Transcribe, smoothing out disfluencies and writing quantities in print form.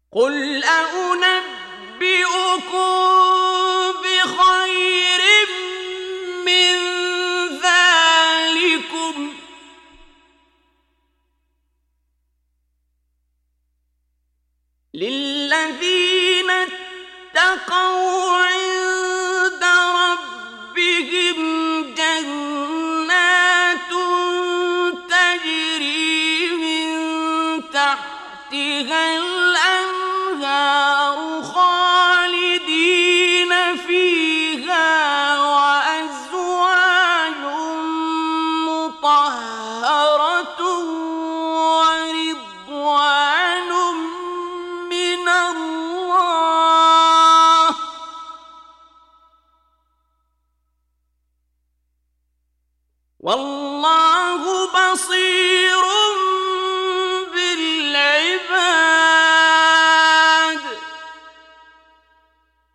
قل أنبئكم بخير من ذلكم للذين اتقوا عند ربهم جنات تجري من تحتها